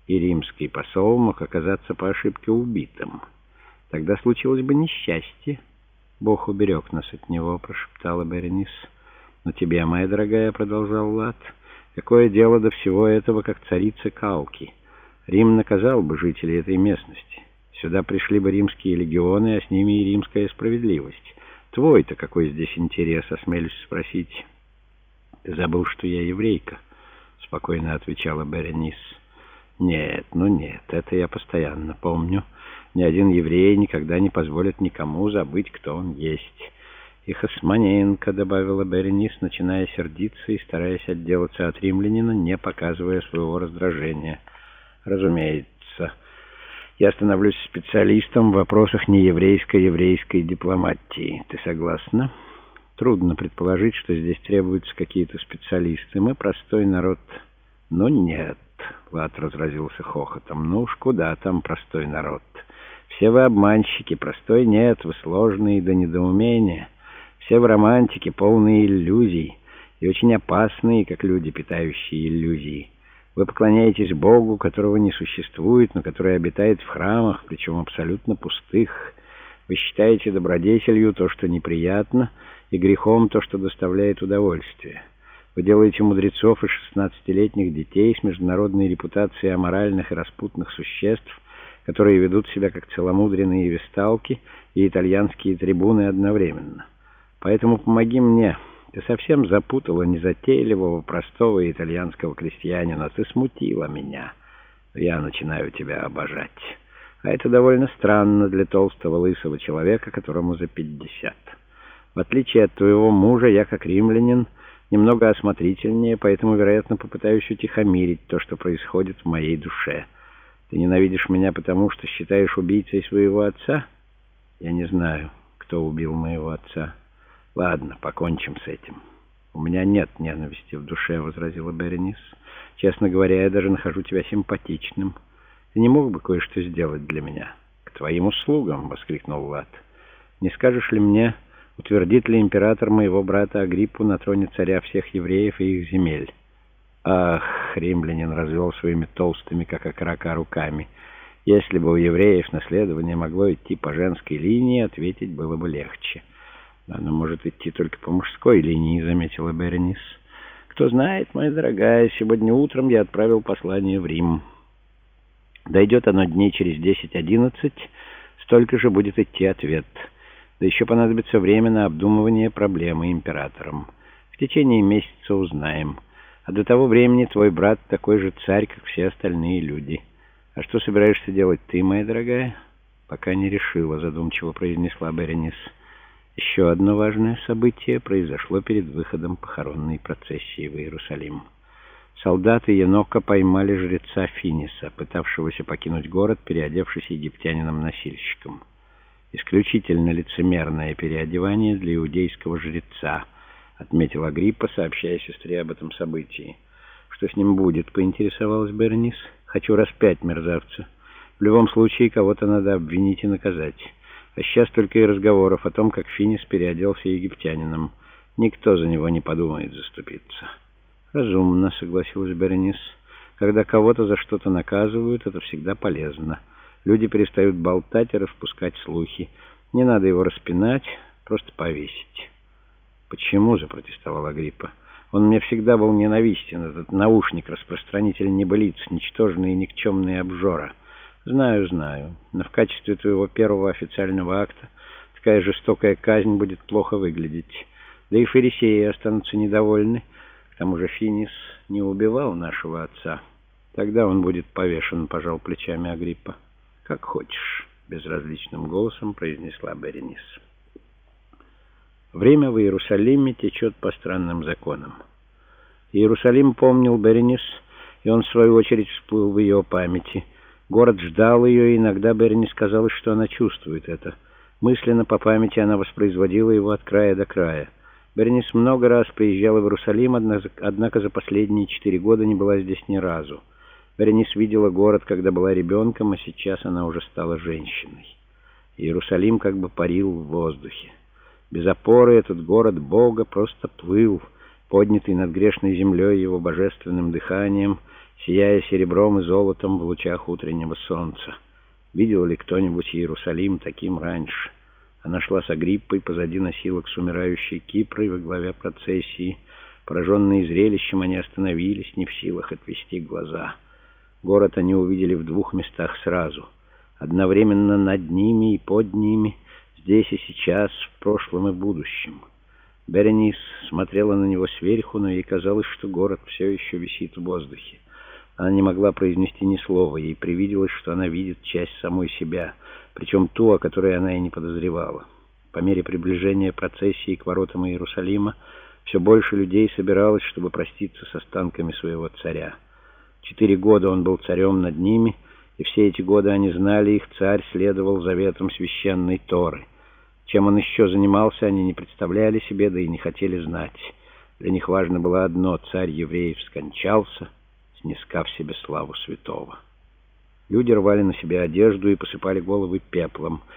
и римский посол мог оказаться по ошибке убитым. Тогда случилось бы несчастье. Бог уберег нас от него, прошептала Беренис. Но тебе, моя дорогая, продолжал Лад, какое дело до всего этого, как царица Калки? Рим наказал бы жителей этой местности. Сюда пришли бы римские легионы, а с ними и римская справедливость. Твой-то какой здесь интерес, осмелюсь спросить? Ты забыл, что я еврейка, спокойно отвечала Беренис. Нет, это я постоянно помню. Ни один еврей никогда не позволит никому забыть, кто он есть. И Хасмонеенко, добавила Беренис, начиная сердиться и стараясь отделаться от римлянина, не показывая своего раздражения. Разумеется, я становлюсь специалистом в вопросах нееврейской дипломатии. Ты согласна? Трудно предположить, что здесь требуются какие-то специалисты. Мы простой народ. Но нет, Лад разразился хохотом. Ну уж куда там простой народ? Все вы обманщики, простой нет, вы сложные до недоумения. Все вы романтики, полные иллюзий, и очень опасные, как люди, питающие иллюзии. Вы поклоняетесь Богу, которого не существует, но который обитает в храмах, причем абсолютно пустых. Вы считаете добродетелью то, что неприятно, и грехом то, что доставляет удовольствие. Вы делаете мудрецов и 16-летних детей с международной репутацией аморальных и распутных существ, которые ведут себя как целомудренные весталки и итальянские трибуны одновременно. Поэтому помоги мне. Ты совсем запутала незатейливого, простого итальянского крестьянина. Ты смутила меня. Я начинаю тебя обожать. А это довольно странно для толстого лысого человека, которому за 50. В отличие от твоего мужа, я, как римлянин, немного осмотрительнее, поэтому, вероятно, попытаюсь утихомирить то, что происходит в моей душе. Ты ненавидишь меня потому, что считаешь убийцей своего отца? Я не знаю, кто убил моего отца. Ладно, покончим с этим. У меня нет ненависти в душе, возразила Беренис. Честно говоря, я даже нахожу тебя симпатичным. Ты не мог бы кое-что сделать для меня? К твоим услугам, воскликнул Лад. Не скажешь ли мне, утвердит ли император моего брата Агриппу на троне царя всех евреев и их земель? Ах, римлянин развел своими толстыми, как окорока, руками. Если бы у евреев наследование могло идти по женской линии, ответить было бы легче. Оно может идти только по мужской линии, заметила Беренис. Кто знает, моя дорогая, сегодня утром я отправил послание в Рим. Дойдет оно дней через 10-11, столько же будет идти ответ. Да еще понадобится время на обдумывание проблемы императором. В течение месяца узнаем. А до того времени твой брат такой же царь, как все остальные люди. А что собираешься делать ты, моя дорогая? Пока не решила, задумчиво произнесла Беренис. Еще одно важное событие произошло перед выходом похоронной процессии в Иерусалим. Солдаты Енока поймали жреца Финиса, пытавшегося покинуть город, переодевшись египтянином-носильщиком. Исключительно лицемерное переодевание для иудейского жреца, отметил Агриппа, сообщая сестре об этом событии. Что с ним будет, поинтересовалась Беренис. Хочу распять мерзавца. В любом случае, кого-то надо обвинить и наказать. А сейчас только и разговоров о том, как Финис переоделся египтянином. Никто за него не подумает заступиться. Разумно, согласилась Беренис. Когда кого-то за что-то наказывают, это всегда полезно. Люди перестают болтать и распускать слухи. Не надо его распинать, просто повесить. Почему, запротестовал Агриппа? Он мне всегда был ненавистен, этот наушник, распространитель небылиц, ничтожный и никчемный обжора. Знаю, но в качестве твоего первого официального акта такая жестокая казнь будет плохо выглядеть. Да и фарисеи останутся недовольны. К тому же Финис не убивал нашего отца. Тогда он будет повешен, пожал плечами Агриппа. Как хочешь, безразличным голосом произнесла Беренис. Время в Иерусалиме течет по странным законам. Иерусалим помнил Беренис, и он, в свою очередь, всплыл в ее памяти. Город ждал ее, и иногда Беренис казалось, что она чувствует это. Мысленно по памяти она воспроизводила его от края до края. Беренис много раз приезжала в Иерусалим, однако за последние 4 года не была здесь ни разу. Беренис видела город, когда была ребенком, а сейчас она уже стала женщиной. Иерусалим как бы парил в воздухе. Без опоры этот город Бога просто плыл, поднятый над грешной землей его божественным дыханием, сияя серебром и золотом в лучах утреннего солнца. Видел ли кто-нибудь Иерусалим таким раньше? Она шла с Агриппой позади носилок с умирающей Кипрой во главе процессии. Пораженные зрелищем, они остановились, не в силах отвести глаза. Город они увидели в двух местах сразу. Одновременно над ними и под ними, здесь и сейчас, в прошлом и будущем. Беренис смотрела на него сверху, но ей казалось, что город все еще висит в воздухе. Она не могла произнести ни слова, ей привиделось, что она видит часть самой себя, причем ту, о которой она и не подозревала. По мере приближения процессии к воротам Иерусалима все больше людей собиралось, чтобы проститься с останками своего царя. 4 года он был царем над ними, и все эти годы они знали, их царь следовал заветам священной Торы. Чем он еще занимался, они не представляли себе, да и не хотели знать. Для них важно было одно — царь евреев скончался, снискав себе славу святого. Люди рвали на себе одежду и посыпали головы пеплом.